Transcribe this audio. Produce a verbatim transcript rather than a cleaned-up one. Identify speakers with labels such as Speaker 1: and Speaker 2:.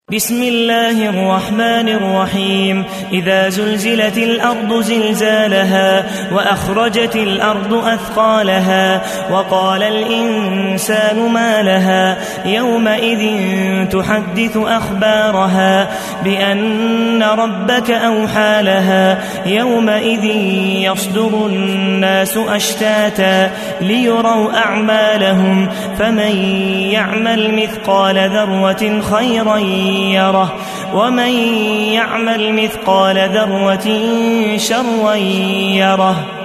Speaker 1: بسم الله الرحمن الرحيم إذا زلزلت الأرض زلزالها وأخرجت الأرض أثقالها وقال الإنسان ما لها يومئذ تحدث أخبارها بأن ربك أوحى لها يومئذ يصدر الناس أشتاتا ليروا أعمالهم فمن يعمل مثقال ذرة خيرا يره ومن يعمل مثقال ذرة شرا يره.